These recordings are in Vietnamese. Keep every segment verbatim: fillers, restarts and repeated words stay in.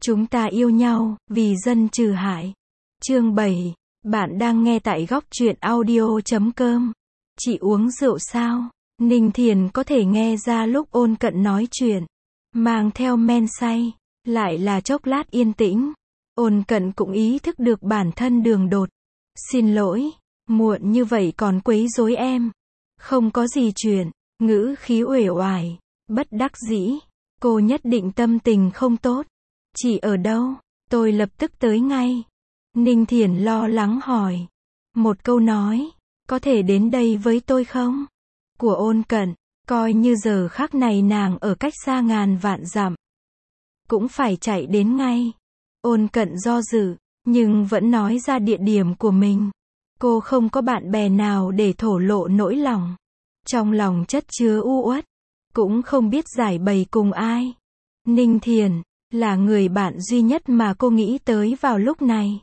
Chúng ta yêu nhau, vì dân trừ hại. Chương bảy. Bạn đang nghe tại góc truyện audio chấm com. Chị uống rượu sao? Ninh Thiền có thể nghe ra lúc Ôn Cận nói chuyện, mang theo men say, lại là chốc lát yên tĩnh. Ôn Cận cũng ý thức được bản thân đường đột. Xin lỗi, muộn như vậy còn quấy rối em. Không có gì chuyện, ngữ khí uể oải, bất đắc dĩ. Cô nhất định tâm tình không tốt. Chị ở đâu? Tôi lập tức tới ngay. Ninh Thiền lo lắng hỏi. Một câu nói, có thể đến đây với tôi không? Của Ôn Cận, coi như giờ khắc này nàng ở cách xa ngàn vạn dặm, cũng phải chạy đến ngay. Ôn Cận do dự, nhưng vẫn nói ra địa điểm của mình. Cô không có bạn bè nào để thổ lộ nỗi lòng. Trong lòng chất chứa u uất, cũng không biết giải bày cùng ai. Ninh Thiền là người bạn duy nhất mà cô nghĩ tới vào lúc này.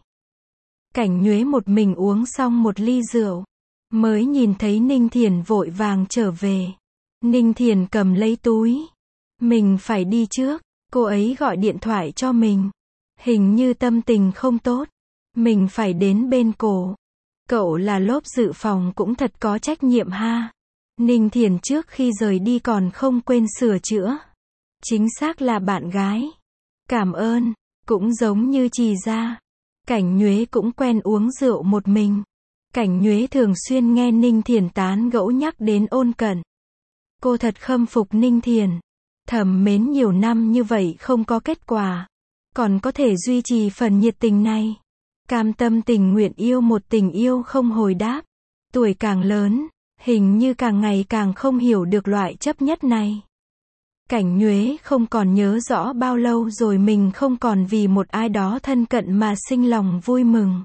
Cảnh Nhuế một mình uống xong một ly rượu, mới nhìn thấy Ninh Thiền vội vàng trở về. Ninh Thiền cầm lấy túi. Mình phải đi trước, cô ấy gọi điện thoại cho mình. Hình như tâm tình không tốt. Mình phải đến bên cổ. Cậu là lốp dự phòng cũng thật có trách nhiệm ha. Ninh Thiền trước khi rời đi còn không quên sửa chữa. Chính xác là bạn gái. Cảm ơn, cũng giống như Trì Gia. Cảnh Nhuế cũng quen uống rượu một mình. Cảnh Nhuế thường xuyên nghe Ninh Thiền tán gẫu nhắc đến Ôn Cận. Cô thật khâm phục Ninh Thiền. Thầm mến nhiều năm như vậy không có kết quả, còn có thể duy trì phần nhiệt tình này. Cam tâm tình nguyện yêu một tình yêu không hồi đáp. Tuổi càng lớn, hình như càng ngày càng không hiểu được loại chấp nhất này. Cảnh Nhuế không còn nhớ rõ bao lâu rồi mình không còn vì một ai đó thân cận mà sinh lòng vui mừng.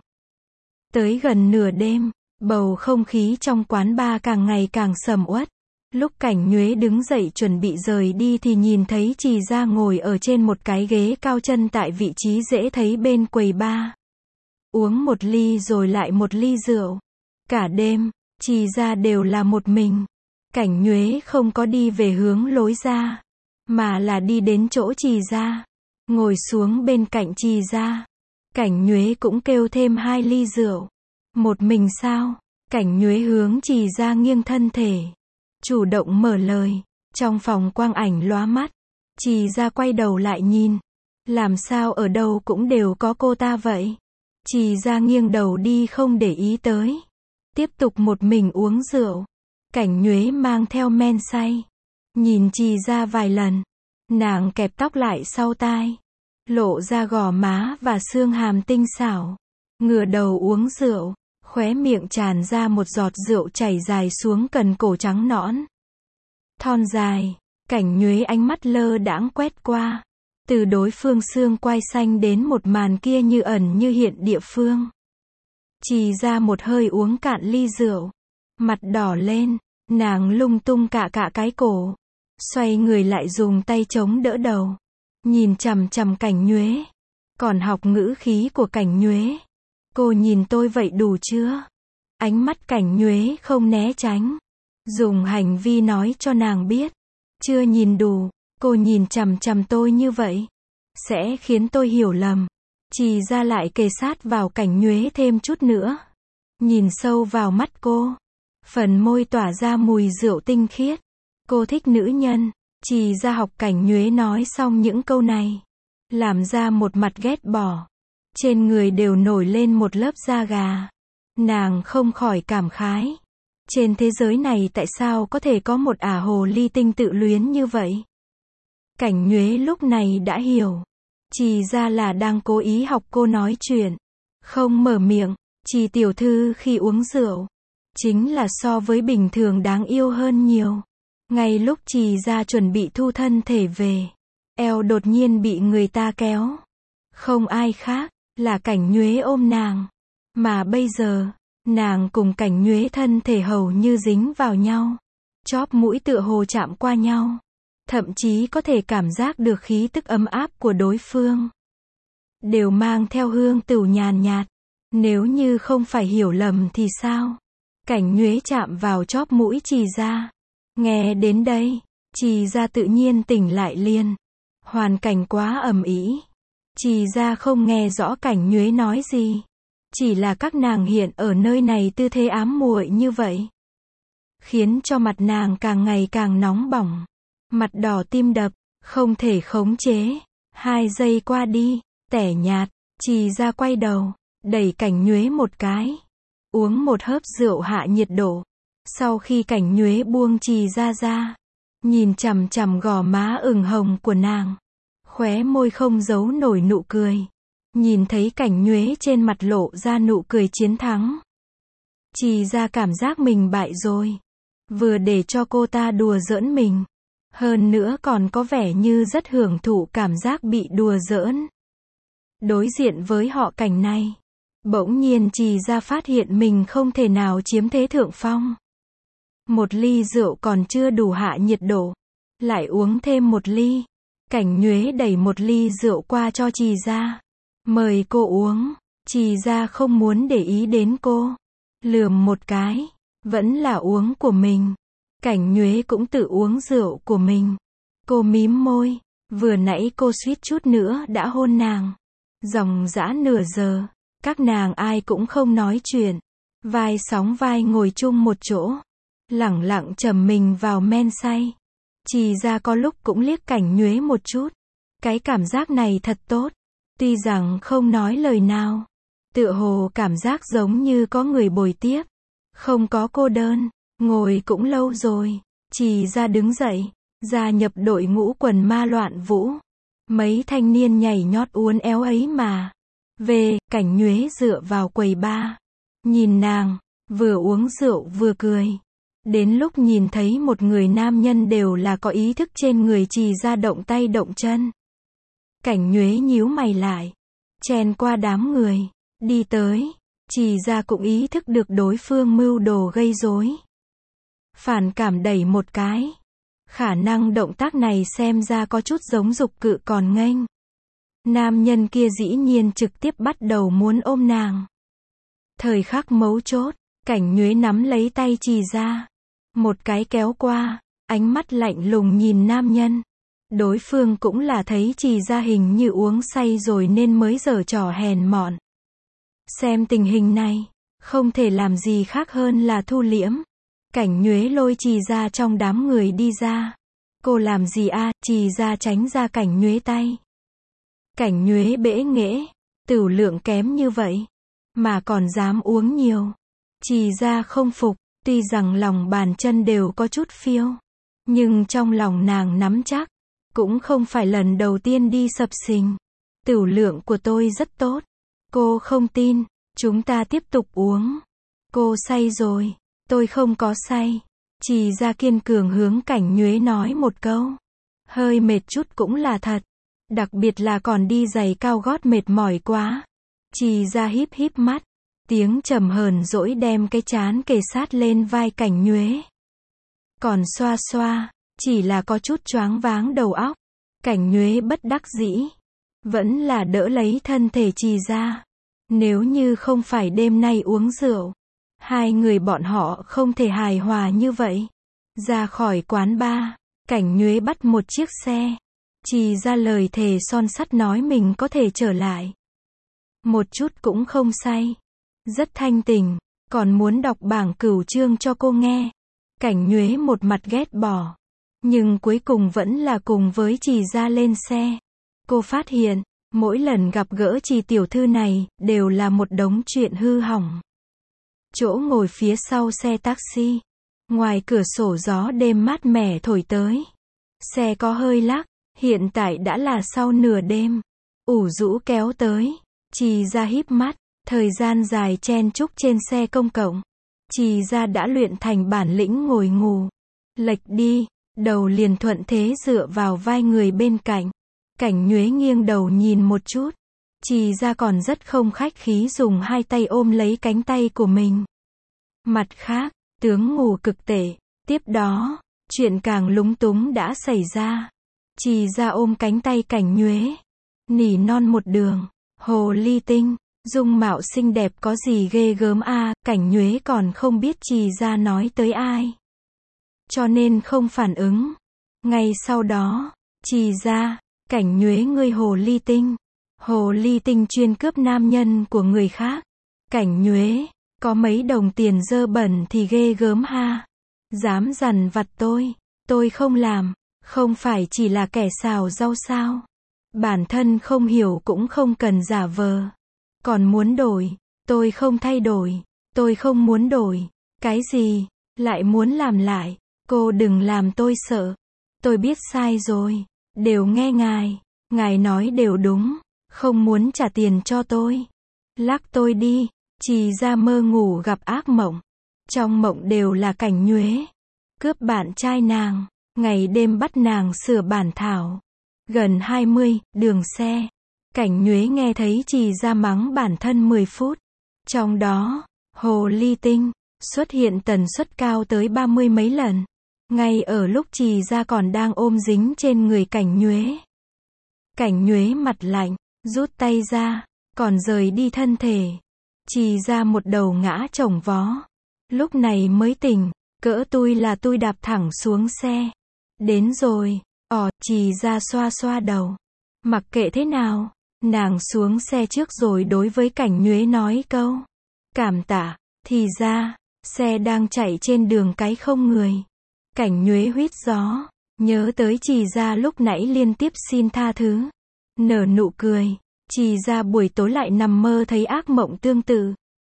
Tới gần nửa đêm, bầu không khí trong quán bar càng ngày càng sầm uất. Lúc Cảnh Nhuế đứng dậy chuẩn bị rời đi thì nhìn thấy Trì Gia ngồi ở trên một cái ghế cao chân tại vị trí dễ thấy bên quầy bar. Uống một ly rồi lại một ly rượu. Cả đêm, Trì Gia đều là một mình. Cảnh Nhuế không có đi về hướng lối ra, mà là đi đến chỗ Trì Gia, ngồi xuống bên cạnh Trì Gia. Cảnh Nhuế cũng kêu thêm hai ly rượu. Một mình sao? Cảnh Nhuế hướng Trì Gia nghiêng thân thể, chủ động mở lời. Trong phòng quang ảnh lóa mắt. Trì Gia quay đầu lại nhìn. Làm sao ở đâu cũng đều có cô ta vậy? Trì Gia nghiêng đầu đi không để ý tới. Tiếp tục một mình uống rượu. Cảnh Nhuế mang theo men say. Nhìn Trì Gia vài lần. Nàng kẹp tóc lại sau tai, lộ ra gò má và xương hàm tinh xảo. Ngửa đầu uống rượu, khóe miệng tràn ra một giọt rượu chảy dài xuống cần cổ trắng nõn. Thon dài. Cảnh Nhuế ánh mắt lơ đãng quét qua. Từ đối phương xương quai xanh đến một màn kia như ẩn như hiện địa phương. Trì Gia một hơi uống cạn ly rượu. Mặt đỏ lên, nàng lung tung cạ cạ cái cổ. Xoay người lại dùng tay chống đỡ đầu. Nhìn chằm chằm Cảnh Nhuế. Còn học ngữ khí của Cảnh Nhuế. Cô nhìn tôi vậy đủ chưa? Ánh mắt Cảnh Nhuế không né tránh. Dùng hành vi nói cho nàng biết. Chưa nhìn đủ, cô nhìn chằm chằm tôi như vậy, sẽ khiến tôi hiểu lầm. Trì Gia lại kề sát vào Cảnh Nhuế thêm chút nữa. Nhìn sâu vào mắt cô. Phần môi tỏa ra mùi rượu tinh khiết. Cô thích nữ nhân. Trì Gia học Cảnh Nhuế nói xong những câu này, làm ra một mặt ghét bỏ. Trên người đều nổi lên một lớp da gà. Nàng không khỏi cảm khái. Trên thế giới này tại sao có thể có một ả hồ ly tinh tự luyến như vậy? Cảnh Nhuế lúc này đã hiểu. Trì Gia là đang cố ý học cô nói chuyện. Không mở miệng. Trì tiểu thư khi uống rượu, chính là so với bình thường đáng yêu hơn nhiều. Ngay lúc Trì Gia chuẩn bị thu thân thể về, eo đột nhiên bị người ta kéo. Không ai khác, là Cảnh Nhuế ôm nàng. Mà bây giờ, nàng cùng Cảnh Nhuế thân thể hầu như dính vào nhau. Chóp mũi tựa hồ chạm qua nhau. Thậm chí có thể cảm giác được khí tức ấm áp của đối phương. Đều mang theo hương tửu nhàn nhạt. Nếu như không phải hiểu lầm thì sao? Cảnh Nhuế chạm vào chóp mũi Trì Gia. Nghe đến đây, Trì Gia tự nhiên tỉnh lại liền. Hoàn cảnh quá ầm ĩ. Trì Gia không nghe rõ Cảnh Nhuế nói gì. Chỉ là các nàng hiện ở nơi này tư thế ám muội như vậy, khiến cho mặt nàng càng ngày càng nóng bỏng. Mặt đỏ tim đập, không thể khống chế. Hai giây qua đi, tẻ nhạt, Trì Gia quay đầu, đẩy Cảnh Nhuế một cái. Uống một hớp rượu hạ nhiệt độ. Sau khi Cảnh Nhuế buông Trì Gia ra, nhìn chằm chằm gò má ửng hồng của nàng, khóe môi không giấu nổi nụ cười. Nhìn thấy Cảnh Nhuế trên mặt lộ ra nụ cười chiến thắng, Trì Gia cảm giác mình bại rồi. Vừa để cho cô ta đùa giỡn mình, hơn nữa còn có vẻ như rất hưởng thụ cảm giác bị đùa giỡn. Đối diện với họ Cảnh này, bỗng nhiên Trì Gia phát hiện mình không thể nào chiếm thế thượng phong. Một ly rượu còn chưa đủ hạ nhiệt độ, lại uống thêm một ly. Cảnh Nhuế đẩy một ly rượu qua cho Trì Gia, mời cô uống. Trì Gia không muốn để ý đến cô, lườm một cái, vẫn là uống của mình. Cảnh Nhuế cũng tự uống rượu của mình. Cô mím môi, vừa nãy cô suýt chút nữa đã hôn nàng. Dòng dã nửa giờ, các nàng ai cũng không nói chuyện, vai sóng vai ngồi chung một chỗ, lẳng lặng trầm mình vào men say. Trì Gia có lúc cũng liếc Cảnh Nhuế một chút. Cái cảm giác này thật tốt. Tuy rằng không nói lời nào, tựa hồ cảm giác giống như có người bồi tiếp, không có cô đơn. Ngồi cũng lâu rồi, Trì Gia đứng dậy, gia nhập đội ngũ quần ma loạn vũ. Mấy thanh niên nhảy nhót uốn éo ấy mà. Về, Cảnh Nhuế dựa vào quầy bar, nhìn nàng, vừa uống rượu vừa cười. Đến lúc nhìn thấy một người nam nhân đều là có ý thức trên người Trì Gia động tay động chân. Cảnh Nhuế nhíu mày lại, chen qua đám người, đi tới. Trì Gia cũng ý thức được đối phương mưu đồ gây rối. Phản cảm đẩy một cái. Khả năng động tác này xem ra có chút giống dục cự còn nghênh. Nam nhân kia dĩ nhiên trực tiếp bắt đầu muốn ôm nàng. Thời khắc mấu chốt, Cảnh Nhuế nắm lấy tay Trì Gia, một cái kéo qua, ánh mắt lạnh lùng nhìn nam nhân. Đối phương cũng là thấy Trì Gia hình như uống say rồi nên mới giở trò hèn mọn. Xem tình hình này, không thể làm gì khác hơn là thu liễm. Cảnh Nhuế lôi Trì Gia trong đám người đi ra. Cô làm gì a? À? Trì Gia tránh ra Cảnh Nhuế tay. Cảnh Nhuế bẽ nghễ, tửu lượng kém như vậy, mà còn dám uống nhiều. Trì Gia không phục, tuy rằng lòng bàn chân đều có chút phiêu, nhưng trong lòng nàng nắm chắc, cũng không phải lần đầu tiên đi sập sình. Tửu lượng của tôi rất tốt. Cô không tin, chúng ta tiếp tục uống. Cô say rồi, tôi không có say. Trì Gia kiên cường hướng Cảnh Nhuế nói một câu. Hơi mệt chút cũng là thật. Đặc biệt là còn đi giày cao gót mệt mỏi quá. Trì Gia híp híp mắt, tiếng trầm hờn dỗi đem cái trán kề sát lên vai Cảnh Nhuế. Còn xoa xoa, chỉ là có chút choáng váng đầu óc. Cảnh Nhuế bất đắc dĩ, vẫn là đỡ lấy thân thể Trì Gia. Nếu như không phải đêm nay uống rượu, hai người bọn họ không thể hài hòa như vậy. Ra khỏi quán bar, Cảnh Nhuế bắt một chiếc xe. Trì Gia lời thề son sắt nói mình có thể trở lại. Một chút cũng không say. Rất thanh tình, còn muốn đọc bảng cửu chương cho cô nghe. Cảnh Nhuế một mặt ghét bỏ, nhưng cuối cùng vẫn là cùng với Trì Gia lên xe. Cô phát hiện, mỗi lần gặp gỡ Trì tiểu thư này, đều là một đống chuyện hư hỏng. Chỗ ngồi phía sau xe taxi, ngoài cửa sổ gió đêm mát mẻ thổi tới. Xe có hơi lắc, hiện tại đã là sau nửa đêm. Ủ rũ kéo tới, Trì Gia híp mắt, thời gian dài chen chúc trên xe công cộng. Trì Gia đã luyện thành bản lĩnh ngồi ngủ. Lệch đi, đầu liền thuận thế dựa vào vai người bên cạnh. Cảnh Nhuế nghiêng đầu nhìn một chút. Trì Gia còn rất không khách khí dùng hai tay ôm lấy cánh tay của mình. Mặt khác, tướng ngủ cực tệ. Tiếp đó, chuyện càng lúng túng đã xảy ra. Trì Gia ôm cánh tay Cảnh Nhuế, nỉ non một đường. Hồ ly tinh, dung mạo xinh đẹp có gì ghê gớm a? À? Cảnh Nhuế còn không biết Trì Gia nói tới ai, cho nên không phản ứng. Ngay sau đó, Trì Gia, Cảnh Nhuế ngươi hồ ly tinh, Hồ ly tinh chuyên cướp nam nhân của người khác. Cảnh Nhuế, có mấy đồng tiền dơ bẩn thì ghê gớm ha. Dám dằn vặt tôi, tôi không làm, không phải chỉ là kẻ xào rau sao. Bản thân không hiểu cũng không cần giả vờ. Còn muốn đổi, tôi không thay đổi, tôi không muốn đổi. Cái gì, lại muốn làm lại, cô đừng làm tôi sợ. Tôi biết sai rồi, đều nghe ngài, ngài nói đều đúng, không muốn trả tiền cho tôi. Lắc tôi đi, Trì Gia mơ ngủ gặp ác mộng. Trong mộng đều là Cảnh Nhuế cướp bạn trai nàng, ngày đêm bắt nàng sửa bản thảo. Gần hai mươi, đường xe. Cảnh Nhuế nghe thấy Trì Gia mắng bản thân mười phút. Trong đó, hồ ly tinh xuất hiện tần suất cao tới ba mươi mấy lần. Ngay ở lúc Trì Gia còn đang ôm dính trên người Cảnh Nhuế. Cảnh Nhuế mặt lạnh, rút tay ra, còn rời đi thân thể. Trì Gia một đầu ngã chồng vó. Lúc này mới tỉnh, cỡ tui là tui đạp thẳng xuống xe. Đến rồi, ỏ, Trì Gia xoa xoa đầu. Mặc kệ thế nào, nàng xuống xe trước rồi đối với Cảnh Nhuế nói câu. Cảm tạ, thì ra, xe đang chạy trên đường cái không người. Cảnh Nhuế huýt gió, nhớ tới Trì Gia lúc nãy liên tiếp xin tha thứ. Nở nụ cười, Trì Gia buổi tối lại nằm mơ thấy ác mộng tương tự.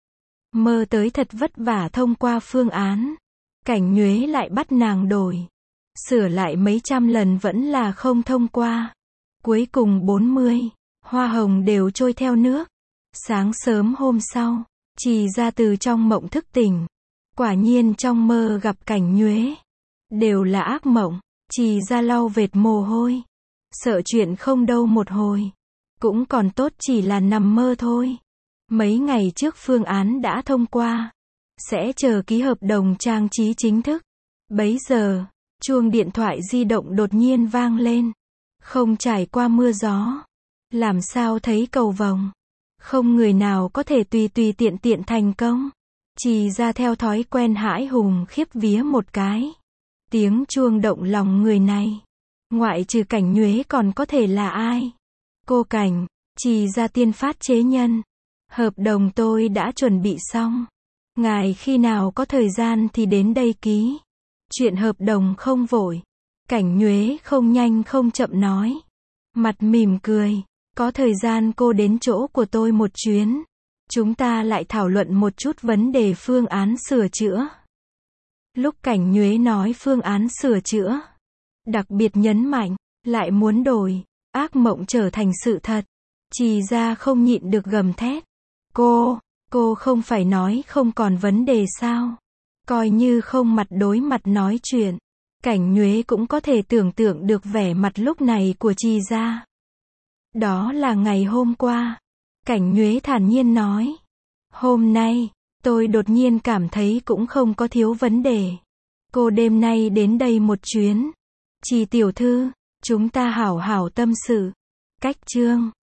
Mơ tới thật vất vả thông qua phương án. Cảnh Nhuế lại bắt nàng đổi. Sửa lại mấy trăm lần vẫn là không thông qua. Cuối cùng bốn mươi, hoa hồng đều trôi theo nước. Sáng sớm hôm sau, Trì Gia từ trong mộng thức tỉnh. Quả nhiên trong mơ gặp Cảnh Nhuế. Đều là ác mộng, Trì Gia lau vệt mồ hôi. Sợ chuyện không đâu một hồi. Cũng còn tốt chỉ là nằm mơ thôi. Mấy ngày trước phương án đã thông qua. Sẽ chờ ký hợp đồng trang trí chính thức. Bấy giờ, chuông điện thoại di động đột nhiên vang lên. Không trải qua mưa gió. Làm sao thấy cầu vồng. Không người nào có thể tùy tùy tiện tiện thành công. Trì Gia theo thói quen hãi hùng khiếp vía một cái. Tiếng chuông động lòng người này. Ngoại trừ Cảnh Nhuế còn có thể là ai? Cô Cảnh, Trì Gia tiên phát chế nhân. Hợp đồng tôi đã chuẩn bị xong. Ngài khi nào có thời gian thì đến đây ký. Chuyện hợp đồng không vội. Cảnh Nhuế không nhanh không chậm nói. Mặt mỉm cười. Có thời gian cô đến chỗ của tôi một chuyến. Chúng ta lại thảo luận một chút vấn đề phương án sửa chữa. Lúc Cảnh Nhuế nói phương án sửa chữa, đặc biệt nhấn mạnh, lại muốn đổi, ác mộng trở thành sự thật. Trì Gia không nhịn được gầm thét. Cô, cô không phải nói không còn vấn đề sao? Coi như không mặt đối mặt nói chuyện. Cảnh Nhuế cũng có thể tưởng tượng được vẻ mặt lúc này của Trì Gia. Đó là ngày hôm qua. Cảnh Nhuế thản nhiên nói. Hôm nay, tôi đột nhiên cảm thấy cũng không có thiếu vấn đề. Cô đêm nay đến đây một chuyến. Trì tiểu thư, chúng ta hảo hảo tâm sự. Cách chương